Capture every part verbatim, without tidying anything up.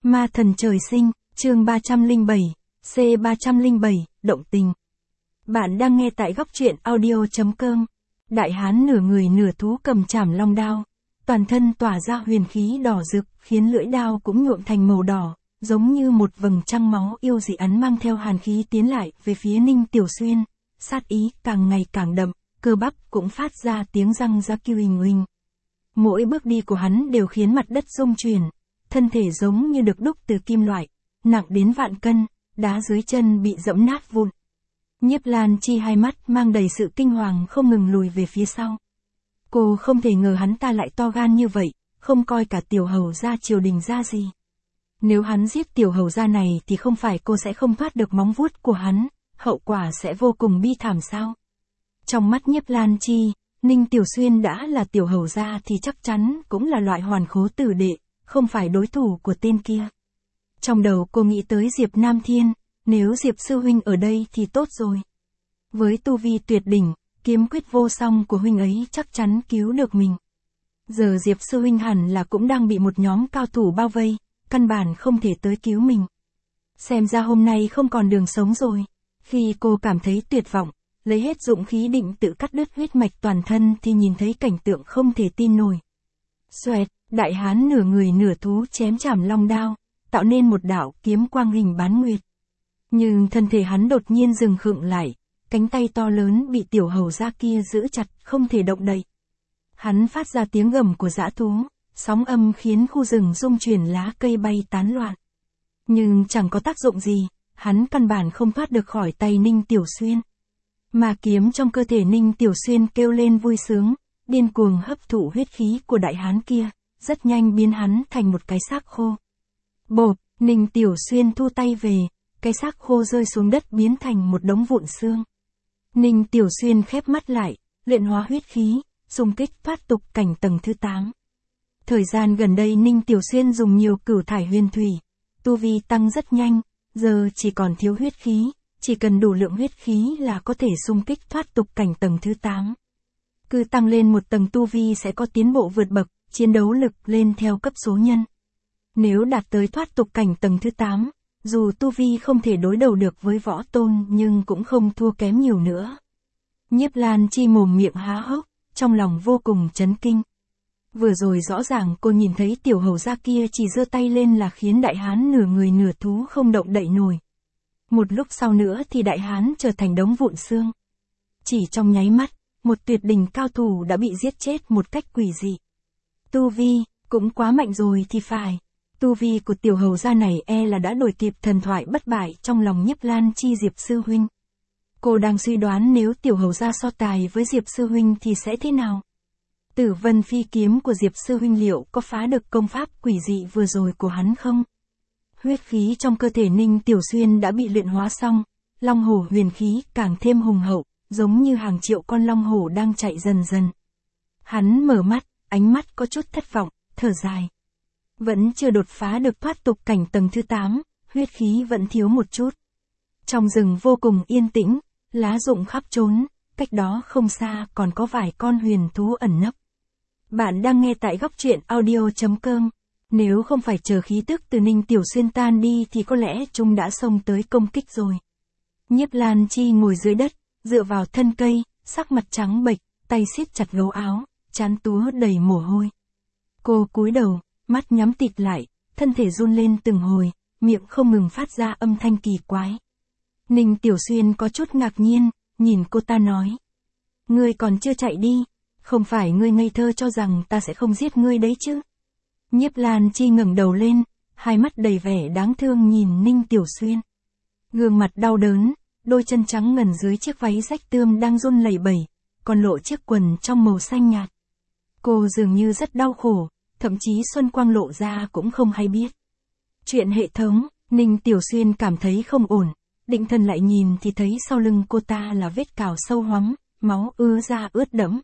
Ma thần trời sinh, chương ba trăm lẻ bảy, C ba trăm lẻ bảy, động tình. Bạn đang nghe tại góc truyện audio chấm com. Đại hán nửa người nửa thú cầm chảm long đao, toàn thân tỏa ra huyền khí đỏ rực, khiến lưỡi đao cũng nhuộm thành màu đỏ, giống như một vầng trăng máu yêu dị ắn mang theo hàn khí tiến lại về phía Ninh Tiểu Xuyên, sát ý càng ngày càng đậm, cơ bắp cũng phát ra tiếng răng ra kêu huỳnh huỳnh. Mỗi bước đi của hắn đều khiến mặt đất rung chuyển, thân thể giống như được đúc từ kim loại, nặng đến vạn cân, đá dưới chân bị dẫm nát vụn. Nhiếp Lan Chi hai mắt mang đầy sự kinh hoàng không ngừng lùi về phía sau. Cô không thể ngờ hắn ta lại to gan như vậy, không coi cả tiểu hầu gia triều đình ra gì. Nếu hắn giết tiểu hầu gia này thì không phải cô sẽ không thoát được móng vuốt của hắn, hậu quả sẽ vô cùng bi thảm sao? Trong mắt Nhiếp Lan Chi, Ninh Tiểu Xuyên đã là tiểu hầu gia thì chắc chắn cũng là loại hoàn khố tử đệ, không phải đối thủ của tên kia. Trong đầu cô nghĩ tới Diệp Nam Thiên, nếu Diệp sư huynh ở đây thì tốt rồi. Với tu vi tuyệt đỉnh, kiếm quyết vô song của huynh ấy chắc chắn cứu được mình. Giờ Diệp sư huynh hẳn là cũng đang bị một nhóm cao thủ bao vây, căn bản không thể tới cứu mình. Xem ra hôm nay không còn đường sống rồi. Khi cô cảm thấy tuyệt vọng, lấy hết dũng khí định tự cắt đứt huyết mạch toàn thân thì nhìn thấy cảnh tượng không thể tin nổi. Xoẹt, đại hán nửa người nửa thú chém chảm long đao, tạo nên một đạo kiếm quang hình bán nguyệt. Nhưng thân thể hắn đột nhiên dừng khựng lại, cánh tay to lớn bị tiểu hầu gia kia giữ chặt không thể động đậy. Hắn phát ra tiếng gầm của dã thú, sóng âm khiến khu rừng rung chuyển, lá cây bay tán loạn. Nhưng chẳng có tác dụng gì, hắn căn bản không thoát được khỏi tay Ninh Tiểu Xuyên. Mà kiếm trong cơ thể Ninh Tiểu Xuyên kêu lên vui sướng, điên cuồng hấp thụ huyết khí của đại hán kia, rất nhanh biến hắn thành một cái xác khô. Bộp, Ninh Tiểu Xuyên thu tay về, cái xác khô rơi xuống đất biến thành một đống vụn xương. Ninh Tiểu Xuyên khép mắt lại, luyện hóa huyết khí, xung kích thoát tục cảnh tầng thứ tám. Thời gian gần đây Ninh Tiểu Xuyên dùng nhiều cửu thải huyền thủy, tu vi tăng rất nhanh, giờ chỉ còn thiếu huyết khí, chỉ cần đủ lượng huyết khí là có thể xung kích thoát tục cảnh tầng thứ tám. Cứ tăng lên một tầng tu vi sẽ có tiến bộ vượt bậc, chiến đấu lực lên theo cấp số nhân. Nếu đạt tới thoát tục cảnh tầng thứ tám, dù tu vi không thể đối đầu được với võ tôn nhưng cũng không thua kém nhiều nữa. Nhiếp Lan Chi mồm miệng há hốc, trong lòng vô cùng chấn kinh. Vừa rồi rõ ràng cô nhìn thấy tiểu hầu gia kia chỉ giơ tay lên là khiến đại hán nửa người nửa thú không động đậy nổi. Một lúc sau nữa thì đại hán trở thành đống vụn xương. Chỉ trong nháy mắt, một tuyệt đỉnh cao thủ đã bị giết chết một cách quỷ dị. Tu vi, cũng quá mạnh rồi thì phải. Tu vi của tiểu hầu gia này e là đã đuổi kịp thần thoại bất bại trong lòng Nhiếp Lan Chi Diệp sư huynh. Cô đang suy đoán nếu tiểu hầu gia so tài với Diệp sư huynh thì sẽ thế nào? Tử vân phi kiếm của Diệp sư huynh liệu có phá được công pháp quỷ dị vừa rồi của hắn không? Huyết khí trong cơ thể Ninh Tiểu Xuyên đã bị luyện hóa xong, long hổ huyền khí càng thêm hùng hậu, giống như hàng triệu con long hổ đang chạy dần dần. Hắn mở mắt, ánh mắt có chút thất vọng, thở dài. Vẫn chưa đột phá được thoát tục cảnh tầng thứ tám, huyết khí vẫn thiếu một chút. Trong rừng vô cùng yên tĩnh, lá rụng khắp trốn, cách đó không xa còn có vài con huyền thú ẩn nấp. Bạn đang nghe tại góc truyện audio chấm com. Nếu không phải chờ khí tức từ Ninh Tiểu Xuyên tan đi thì có lẽ chúng đã xông tới công kích rồi. Nhiếp Lan Chi ngồi dưới đất, dựa vào thân cây, sắc mặt trắng bệch, tay siết chặt gấu áo, trán túa đầy mồ hôi. Cô cúi đầu, mắt nhắm tịt lại, thân thể run lên từng hồi, miệng không ngừng phát ra âm thanh kỳ quái. Ninh Tiểu Xuyên có chút ngạc nhiên, nhìn cô ta nói. Ngươi còn chưa chạy đi, không phải ngươi ngây thơ cho rằng ta sẽ không giết ngươi đấy chứ? Nhiếp Lan Chi ngẩng đầu lên, hai mắt đầy vẻ đáng thương nhìn Ninh Tiểu Xuyên. Gương mặt đau đớn, đôi chân trắng ngần dưới chiếc váy rách tươm đang run lẩy bẩy, còn lộ chiếc quần trong màu xanh nhạt. Cô dường như rất đau khổ, thậm chí xuân quang lộ ra cũng không hay biết. Chuyện hệ thống, Ninh Tiểu Xuyên cảm thấy không ổn, định thần lại nhìn thì thấy sau lưng cô ta là vết cào sâu hoắm, máu ứa ra ướt đẫm.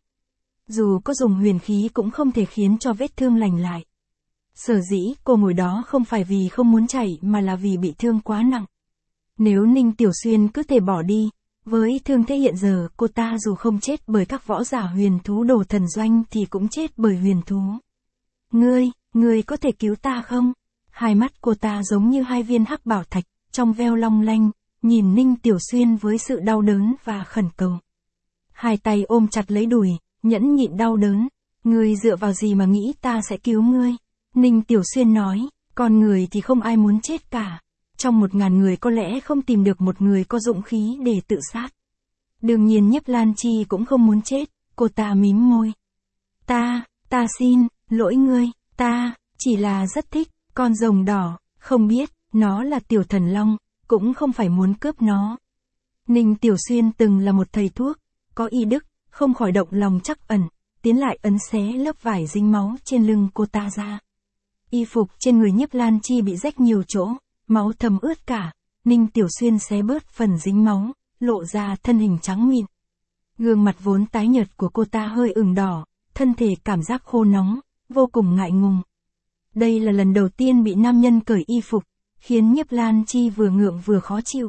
Dù có dùng huyền khí cũng không thể khiến cho vết thương lành lại. Sở dĩ cô ngồi đó không phải vì không muốn chạy mà là vì bị thương quá nặng. Nếu Ninh Tiểu Xuyên cứ thể bỏ đi, với thương thế hiện giờ cô ta dù không chết bởi các võ giả huyền thú đồ thần doanh thì cũng chết bởi huyền thú. Ngươi, ngươi có thể cứu ta không? Hai mắt cô ta giống như hai viên hắc bảo thạch, trong veo long lanh, nhìn Ninh Tiểu Xuyên với sự đau đớn và khẩn cầu. Hai tay ôm chặt lấy đùi, nhẫn nhịn đau đớn. Ngươi dựa vào gì mà nghĩ ta sẽ cứu ngươi? Ninh Tiểu Xuyên nói, con người thì không ai muốn chết cả. Trong một ngàn người có lẽ không tìm được một người có dũng khí để tự sát. Đương nhiên Nhiếp Lan Chi cũng không muốn chết, cô ta mím môi. Ta, ta xin, lỗi ngươi, ta, chỉ là rất thích, con rồng đỏ, không biết, nó là tiểu thần long, cũng không phải muốn cướp nó. Ninh Tiểu Xuyên từng là một thầy thuốc, có y đức, không khỏi động lòng trắc ẩn, tiến lại ấn xé lớp vải dính máu trên lưng cô ta ra. Y phục trên người Nhiếp Lan Chi bị rách nhiều chỗ, máu thấm ướt cả, Ninh Tiểu Xuyên xé bớt phần dính máu, lộ ra thân hình trắng mịn. Gương mặt vốn tái nhợt của cô ta hơi ửng đỏ, thân thể cảm giác khô nóng, vô cùng ngại ngùng. Đây là lần đầu tiên bị nam nhân cởi y phục, khiến Nhiếp Lan Chi vừa ngượng vừa khó chịu.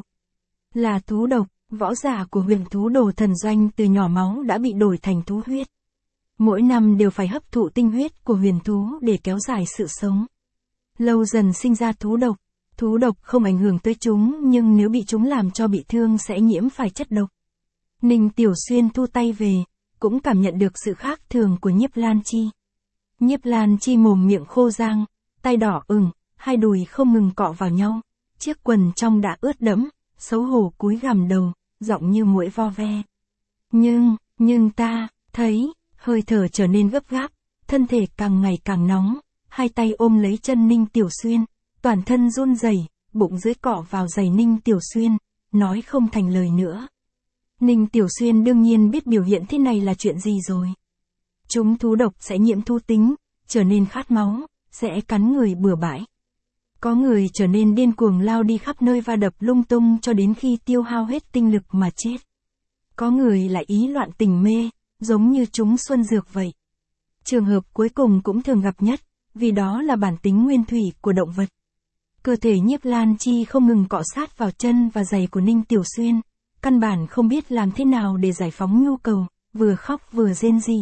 Là thú độc, võ giả của huyền thú đồ thần doanh từ nhỏ máu đã bị đổi thành thú huyết. Mỗi năm đều phải hấp thụ tinh huyết của huyền thú để kéo dài sự sống. Lâu dần sinh ra thú độc. Thú độc không ảnh hưởng tới chúng nhưng nếu bị chúng làm cho bị thương sẽ nhiễm phải chất độc. Ninh Tiểu Xuyên thu tay về, cũng cảm nhận được sự khác thường của Nhiếp Lan Chi. Nhiếp Lan Chi mồm miệng khô rang, tay đỏ ửng, hai đùi không ngừng cọ vào nhau, chiếc quần trong đã ướt đẫm, xấu hổ cúi gằm đầu, giọng như muỗi vo ve. Nhưng, nhưng ta, thấy, hơi thở trở nên gấp gáp, thân thể càng ngày càng nóng, hai tay ôm lấy chân Ninh Tiểu Xuyên, toàn thân run rẩy, bụng dưới cọ vào giày Ninh Tiểu Xuyên, nói không thành lời nữa. Ninh Tiểu Xuyên đương nhiên biết biểu hiện thế này là chuyện gì rồi. Chúng thú độc sẽ nhiễm thú tính, trở nên khát máu, sẽ cắn người bừa bãi. Có người trở nên điên cuồng lao đi khắp nơi va đập lung tung cho đến khi tiêu hao hết tinh lực mà chết. Có người lại ý loạn tình mê, giống như chúng xuân dược vậy. Trường hợp cuối cùng cũng thường gặp nhất, vì đó là bản tính nguyên thủy của động vật. Cơ thể Nhiếp Lan Chi không ngừng cọ sát vào chân và giày của Ninh Tiểu Xuyên, căn bản không biết làm thế nào để giải phóng nhu cầu, vừa khóc vừa rên rỉ.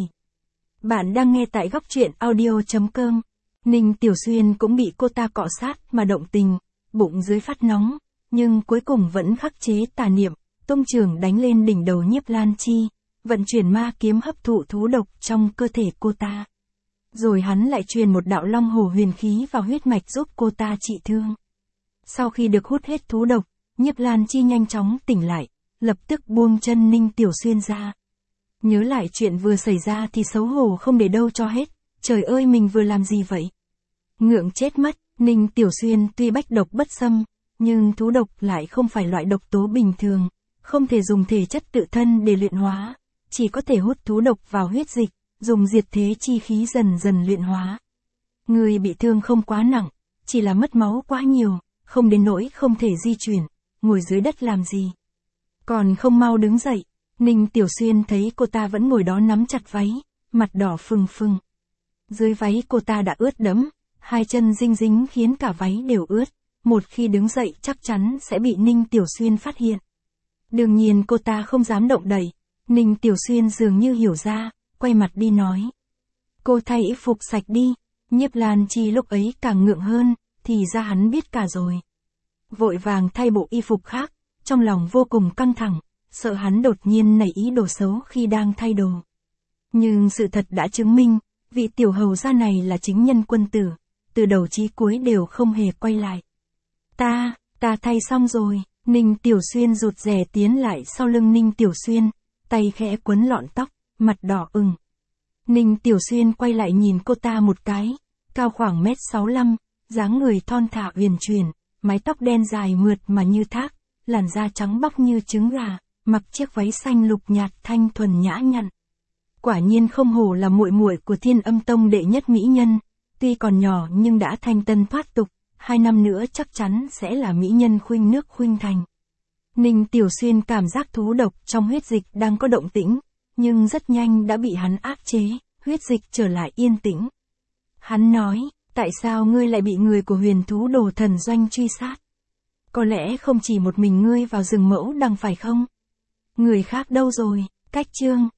Bạn đang nghe tại góc truyện audio chấm com. Ninh Tiểu Xuyên cũng bị cô ta cọ sát mà động tình, bụng dưới phát nóng, nhưng cuối cùng vẫn khắc chế tà niệm, tung trường đánh lên đỉnh đầu Nhiếp Lan Chi, vận chuyển ma kiếm hấp thụ thú độc trong cơ thể cô ta. Rồi hắn lại truyền một đạo long hổ huyền khí vào huyết mạch giúp cô ta trị thương. Sau khi được hút hết thú độc, Nhiếp Lan Chi nhanh chóng tỉnh lại, lập tức buông chân Ninh Tiểu Xuyên ra. Nhớ lại chuyện vừa xảy ra thì xấu hổ không để đâu cho hết, trời ơi mình vừa làm gì vậy? Ngượng chết mất, Ninh Tiểu Xuyên tuy bách độc bất xâm, nhưng thú độc lại không phải loại độc tố bình thường, không thể dùng thể chất tự thân để luyện hóa, chỉ có thể hút thú độc vào huyết dịch, dùng diệt thế chi khí dần dần luyện hóa. Người bị thương không quá nặng, chỉ là mất máu quá nhiều, không đến nỗi không thể di chuyển, ngồi dưới đất làm gì. Còn không mau đứng dậy, Ninh Tiểu Xuyên thấy cô ta vẫn ngồi đó nắm chặt váy, mặt đỏ phừng phừng. Dưới váy cô ta đã ướt đẫm, hai chân dinh dính khiến cả váy đều ướt, một khi đứng dậy chắc chắn sẽ bị Ninh Tiểu Xuyên phát hiện. Đương nhiên cô ta không dám động đậy, Ninh Tiểu Xuyên dường như hiểu ra, quay mặt đi nói. Cô thay y phục sạch đi, Nhiếp Lan Chi lúc ấy càng ngượng hơn, thì ra hắn biết cả rồi. Vội vàng thay bộ y phục khác, trong lòng vô cùng căng thẳng, sợ hắn đột nhiên nảy ý đồ xấu khi đang thay đồ. Nhưng sự thật đã chứng minh, vị tiểu hầu gia này là chính nhân quân tử, từ đầu chí cuối đều không hề quay lại. Ta, ta thay xong rồi, Ninh Tiểu Xuyên rụt rè tiến lại sau lưng Ninh Tiểu Xuyên, tay khẽ quấn lọn tóc, mặt đỏ ửng. Ninh Tiểu Xuyên quay lại nhìn cô ta một cái, cao khoảng mét sáu lăm, dáng người thon thả uyển chuyển, mái tóc đen dài mượt mà như thác, làn da trắng bóc như trứng gà, mặc chiếc váy xanh lục nhạt thanh thuần nhã nhặn. Quả nhiên không hổ là muội muội của Thiên Âm Tông đệ nhất mỹ nhân, tuy còn nhỏ nhưng đã thanh tân thoát tục, hai năm nữa chắc chắn sẽ là mỹ nhân khuynh nước khuynh thành. Ninh Tiểu Xuyên cảm giác thú độc trong huyết dịch đang có động tĩnh, nhưng rất nhanh đã bị hắn áp chế, huyết dịch trở lại yên tĩnh. Hắn nói, tại sao ngươi lại bị người của huyền thú đồ thần doanh truy sát? Có lẽ không chỉ một mình ngươi vào rừng mẫu đằng phải không? Người khác đâu rồi? Cách chương